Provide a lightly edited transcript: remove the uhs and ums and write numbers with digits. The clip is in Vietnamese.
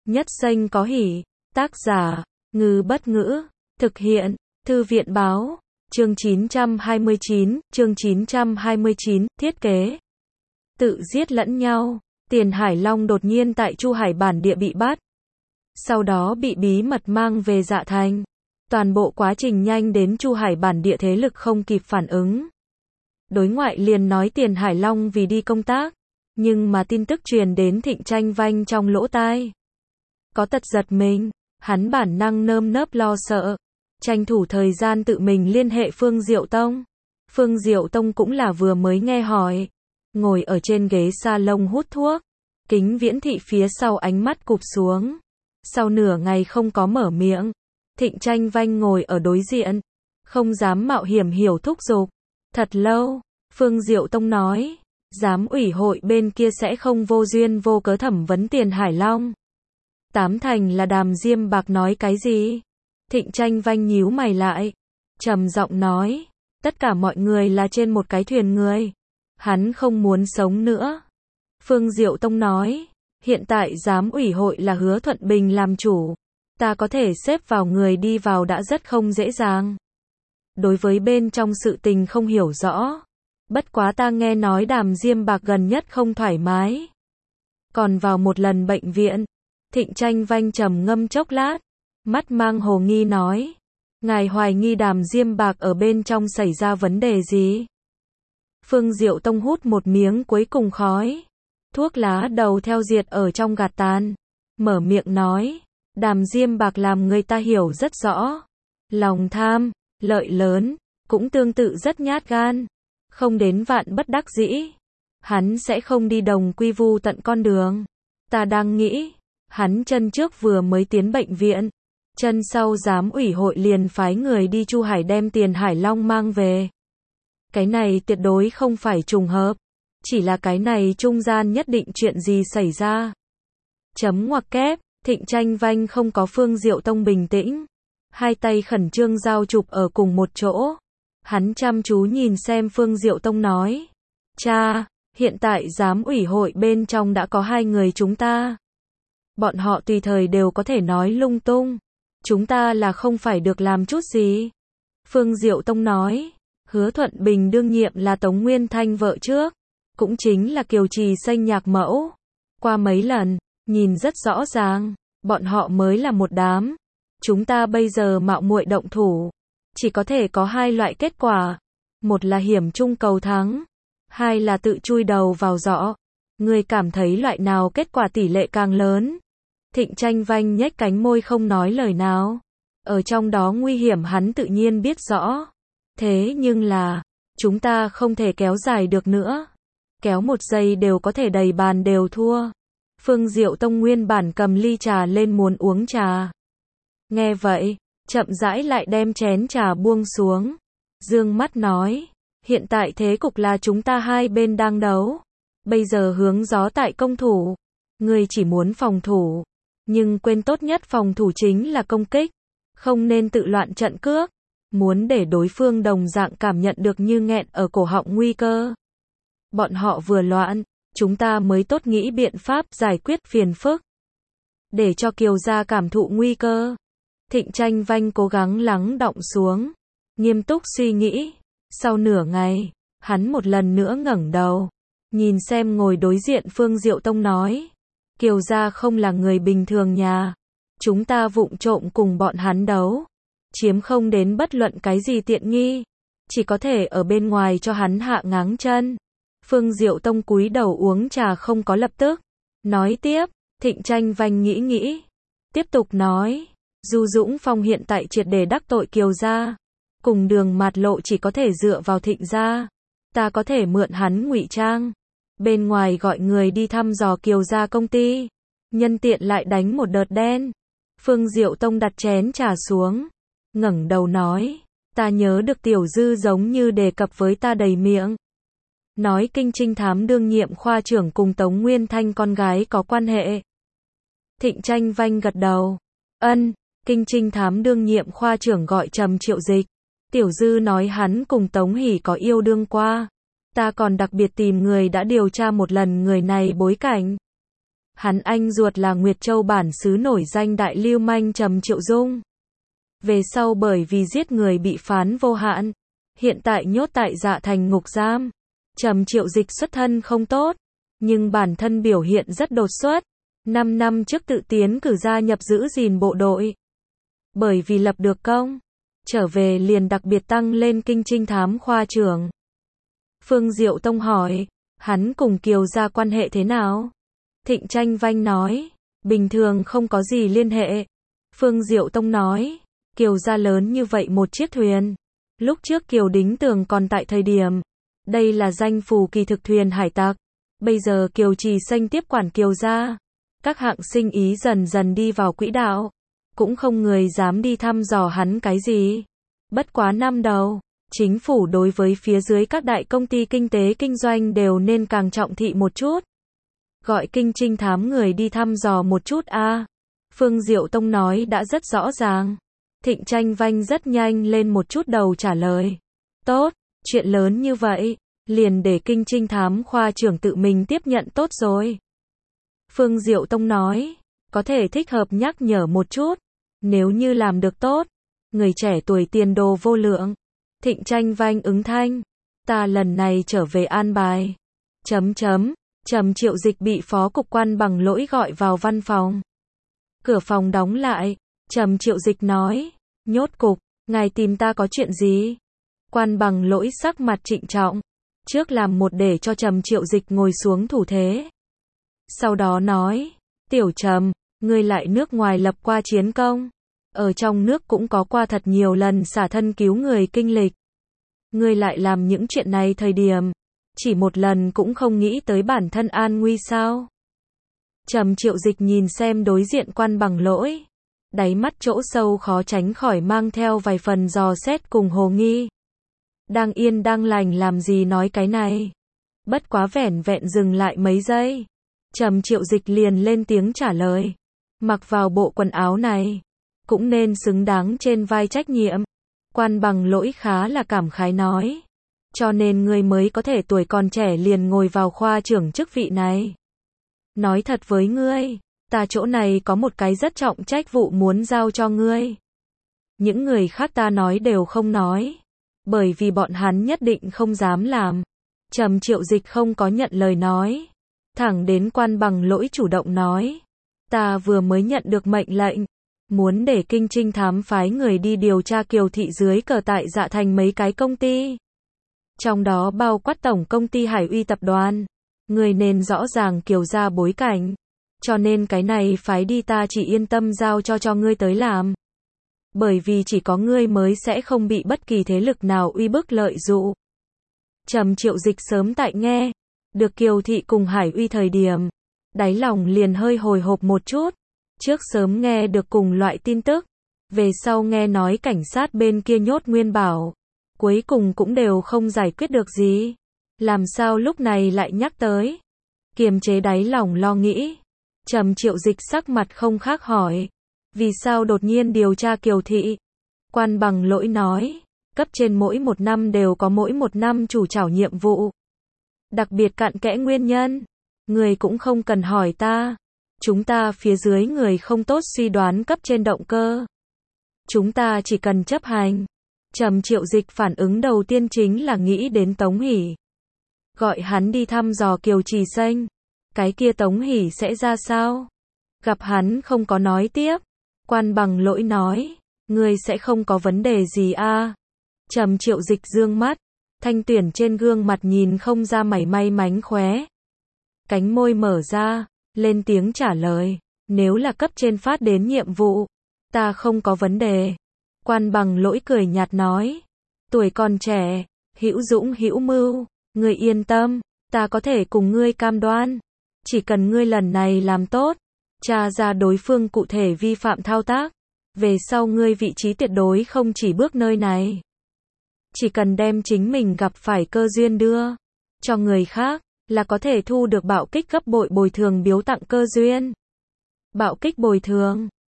Nhất xanh có hỉ. Tác giả, Ngư Bất Ngữ. Thực hiện, Thư viện Báo. Chương 929, thiết kế. Tự giết lẫn nhau. Tiền Hải Long đột nhiên tại Chu Hải bản địa bị bắt. Sau đó bị bí mật mang về Dạ Thành. Toàn bộ quá trình nhanh đến Chu Hải bản địa thế lực không kịp phản ứng. Đối ngoại liền nói Tiền Hải Long vì đi công tác. Nhưng mà tin tức truyền đến Thịnh Tranh Vanh trong lỗ tai. Có tật giật mình, hắn bản năng nơm nớp lo sợ. Tranh thủ thời gian tự mình liên hệ Phương Diệu Tông. Phương Diệu Tông cũng là vừa mới nghe hỏi. Ngồi ở trên ghế salon hút thuốc. Kính Viễn Thị phía sau ánh mắt cụp xuống. Sau nửa ngày không có mở miệng. Thịnh Tranh Vanh ngồi ở đối diện. Không dám mạo hiểm hiểu thúc giục. Thật lâu, Phương Diệu Tông nói. Giám ủy hội bên kia sẽ không vô duyên vô cớ thẩm vấn Tiền Hải Long. Tám thành là Đàm Diêm Bạc nói cái gì? Thịnh Tranh Vanh nhíu mày lại. Trầm giọng nói. Tất cả mọi người là trên một cái thuyền người. Hắn không muốn sống nữa. Phương Diệu Tông nói. Hiện tại giám ủy hội là Hứa Thuận Bình làm chủ. Ta có thể xếp vào người đi vào đã rất không dễ dàng. Đối với bên trong sự tình không hiểu rõ. Bất quá ta nghe nói Đàm Diêm Bạc gần nhất không thoải mái. Còn vào một lần bệnh viện. Thịnh Tranh Vanh trầm ngâm chốc lát. Mắt mang hồ nghi nói. Ngài hoài nghi Đàm Diêm Bạc ở bên trong xảy ra vấn đề gì? Phương Diệu Tông hút một miếng cuối cùng khói. Thuốc lá đầu theo diệt ở trong gạt tàn. Mở miệng nói. Đàm Diêm Bạc làm người ta hiểu rất rõ. Lòng tham, lợi lớn, cũng tương tự rất nhát gan. Không đến vạn bất đắc dĩ. Hắn sẽ không đi đồng quy vu tận con đường. Ta đang nghĩ. Hắn chân trước vừa mới tiến bệnh viện. Chân sau giám ủy hội liền phái người đi Chu Hải đem Tiền Hải Long mang về. Cái này tuyệt đối không phải trùng hợp. Chỉ là cái này trung gian nhất định chuyện gì xảy ra. Chấm ngoặc kép. Thịnh Tranh Vanh không có Phương Diệu Tông bình tĩnh. Hai tay khẩn trương giao chụp ở cùng một chỗ. Hắn chăm chú nhìn xem Phương Diệu Tông nói. Cha, hiện tại giám ủy hội bên trong đã có 2 người chúng ta. Bọn họ tùy thời đều có thể nói lung tung. Chúng ta là không phải được làm chút gì. Phương Diệu Tông nói. Hứa Thuận Bình đương nhiệm là Tống Nguyên Thanh vợ trước. Cũng chính là Kiều Trì Xanh nhạc mẫu. Qua mấy lần, nhìn rất rõ ràng. Bọn họ mới là một đám. Chúng ta bây giờ mạo muội động thủ. Chỉ có thể có 2 loại kết quả. Một là hiểm trung cầu thắng. 2 là tự chui đầu vào giỏ. Ngươi cảm thấy loại nào kết quả tỷ lệ càng lớn? Thịnh Tranh Vanh nhếch cánh môi không nói lời nào. Ở trong đó nguy hiểm hắn tự nhiên biết rõ. Thế nhưng là, chúng ta không thể kéo dài được nữa. Kéo 1 giây đều có thể đầy bàn đều thua. Phương Diệu Tông nguyên bản cầm ly trà lên muốn uống trà. Nghe vậy, chậm rãi lại đem chén trà buông xuống. Dương mắt nói, hiện tại thế cục là chúng ta hai bên đang đấu. Bây giờ hướng gió tại công thủ. Ngươi chỉ muốn phòng thủ. Nhưng quên tốt nhất phòng thủ chính là công kích. Không nên tự loạn trận cước. Muốn để đối phương đồng dạng cảm nhận được như nghẹn ở cổ họng nguy cơ. Bọn họ vừa loạn, chúng ta mới tốt nghĩ biện pháp giải quyết phiền phức. Để cho Kiều gia cảm thụ nguy cơ. Thịnh Tranh Vanh cố gắng lắng đọng xuống. Nghiêm túc suy nghĩ. Sau nửa ngày, hắn một lần nữa ngẩng đầu. Nhìn xem ngồi đối diện Phương Diệu Tông nói. Kiều gia không là người bình thường nhà. Chúng ta vụng trộm cùng bọn hắn đấu. Chiếm không đến bất luận cái gì tiện nghi. Chỉ có thể ở bên ngoài cho hắn hạ ngáng chân. Phương Diệu Tông cúi đầu uống trà không có lập tức. Nói tiếp, Thịnh Tranh Vanh nghĩ. Tiếp tục nói. Du Dũng Phong hiện tại triệt để đắc tội Kiều gia. Cùng đường mạt lộ chỉ có thể dựa vào Thịnh gia. Ta có thể mượn hắn ngụy trang. Bên ngoài gọi người đi thăm dò Kiều gia công ty. Nhân tiện lại đánh một đợt đen. Phương Diệu Tông đặt chén trà xuống. Ngẩng đầu nói. Ta nhớ được Tiểu Dư giống như đề cập với ta đầy miệng. Nói Kinh Trinh Thám đương nhiệm khoa trưởng cùng Tống Nguyên Thanh con gái có quan hệ. Thịnh Tranh Vanh gật đầu. Ân, Kinh Trinh Thám đương nhiệm khoa trưởng gọi Trầm Triệu Dịch. Tiểu Dư nói hắn cùng Tống Hỷ có yêu đương qua. Ta còn đặc biệt tìm người đã điều tra một lần người này bối cảnh. Hắn anh ruột là Nguyệt Châu bản xứ nổi danh đại lưu manh Trầm Triệu Dung. Về sau bởi vì giết người bị phán vô hạn, hiện tại nhốt tại Dạ Thành ngục giam. Trầm Triệu Dịch xuất thân không tốt, nhưng bản thân biểu hiện rất đột xuất. 5 năm trước tự tiến cử gia nhập giữ gìn bộ đội. Bởi vì lập được công, trở về liền đặc biệt tăng lên kinh trinh thám khoa trưởng. Phương Diệu Tông hỏi, hắn cùng Kiều gia quan hệ thế nào? Thịnh Tranh Vanh nói, bình thường không có gì liên hệ. Phương Diệu Tông nói, Kiều gia lớn như vậy một chiếc thuyền. Lúc trước Kiều Đính Tường còn tại thời điểm, đây là danh phù kỳ thực thuyền hải tặc. Bây giờ Kiều Trì Xanh tiếp quản Kiều gia. Các hạng sinh ý dần dần đi vào quỹ đạo. Cũng không người dám đi thăm dò hắn cái gì. Bất quá năm đầu, chính phủ đối với phía dưới các đại công ty kinh tế kinh doanh đều nên càng trọng thị một chút. Gọi kinh trinh thám người đi thăm dò một chút a. Phương Diệu Tông nói đã rất rõ ràng. Thịnh Tranh Vanh rất nhanh lên một chút đầu trả lời. Tốt, chuyện lớn như vậy, liền để kinh trinh thám khoa trưởng tự mình tiếp nhận tốt rồi. Phương Diệu Tông nói, có thể thích hợp nhắc nhở một chút, nếu như làm được tốt, người trẻ tuổi tiền đồ vô lượng. Thịnh Tranh Vanh ứng thanh, ta lần này trở về an bài. Trầm Triệu Dịch bị phó cục Quan Bằng Lỗi gọi vào văn phòng. Cửa phòng đóng lại, Trầm Triệu Dịch nói, nhốt cục, ngài tìm ta có chuyện gì? Quan Bằng Lỗi sắc mặt trịnh trọng, trước làm một để cho Trầm Triệu Dịch ngồi xuống thủ thế. Sau đó nói, Tiểu Trầm, ngươi lại nước ngoài lập qua chiến công, ở trong nước cũng có qua thật nhiều lần xả thân cứu người kinh lịch. Ngươi lại làm những chuyện này thời điểm, chỉ một lần cũng không nghĩ tới bản thân an nguy sao? Trầm Triệu Dịch nhìn xem đối diện Quan Bằng Lỗi, đáy mắt chỗ sâu khó tránh khỏi mang theo vài phần dò xét cùng hồ nghi. Đang yên đang lành làm gì nói cái này? Bất quá vẻn vẹn dừng lại mấy giây, Trầm Triệu Dịch liền lên tiếng trả lời. Mặc vào bộ quần áo này, cũng nên xứng đáng trên vai trách nhiệm. Quan Bằng Lỗi khá là cảm khái nói. Cho nên ngươi mới có thể tuổi còn trẻ liền ngồi vào khoa trưởng chức vị này. Nói thật với ngươi, ta chỗ này có một cái rất trọng trách vụ muốn giao cho ngươi. Những người khác ta nói đều không nói, bởi vì bọn hắn nhất định không dám làm. Trầm Triệu Dịch không có nhận lời nói, thẳng đến Quan Bằng Lỗi chủ động nói, ta vừa mới nhận được mệnh lệnh, muốn để kinh trinh thám phái người đi điều tra Kiều thị dưới cờ tại Dạ Thành mấy cái công ty. Trong đó bao quát tổng công ty Hải Uy tập đoàn. Người nên rõ ràng Kiều gia bối cảnh. Cho nên cái này phái đi ta chỉ yên tâm giao cho ngươi tới làm. Bởi vì chỉ có ngươi mới sẽ không bị bất kỳ thế lực nào uy bức lợi dụ. Trầm Triệu Dịch sớm tại nghe được Kiều thị cùng Hải Uy thời điểm, đáy lòng liền hơi hồi hộp một chút. Trước sớm nghe được cùng loại tin tức, về sau nghe nói cảnh sát bên kia nhốt Nguyên Bảo, cuối cùng cũng đều không giải quyết được gì. Làm sao lúc này lại nhắc tới? Kiềm chế đáy lòng lo nghĩ, Trầm Triệu Dịch sắc mặt không khác hỏi, vì sao đột nhiên điều tra Kiều thị? Quan Bằng Lỗi nói, cấp trên mỗi một năm đều có mỗi một năm chủ trảo nhiệm vụ. Đặc biệt cặn kẽ nguyên nhân, người cũng không cần hỏi ta. Chúng ta phía dưới người không tốt suy đoán cấp trên động cơ. Chúng ta chỉ cần chấp hành. Trầm Triệu Dịch phản ứng đầu tiên chính là nghĩ đến Tống Hỷ. Gọi hắn đi thăm dò Kiều Trì Xanh. Cái kia Tống Hỷ sẽ ra sao? Gặp hắn không có nói tiếp. Quan Bằng Lỗi nói, ngươi sẽ không có vấn đề gì a? Trầm Triệu Dịch dương mắt, thanh tuyển trên gương mặt nhìn không ra mảy may mánh khóe. Cánh môi mở ra, lên tiếng trả lời, nếu là cấp trên phát đến nhiệm vụ, ta không có vấn đề. Quan Bằng Lỗi cười nhạt nói, tuổi còn trẻ, hữu dũng hữu mưu, ngươi yên tâm, ta có thể cùng ngươi cam đoan, chỉ cần ngươi lần này làm tốt, tra ra đối phương cụ thể vi phạm thao tác, về sau ngươi vị trí tuyệt đối không chỉ bước nơi này. Chỉ cần đem chính mình gặp phải cơ duyên đưa cho người khác, là có thể thu được bạo kích gấp bội bồi thường biếu tặng cơ duyên. Bạo kích bồi thường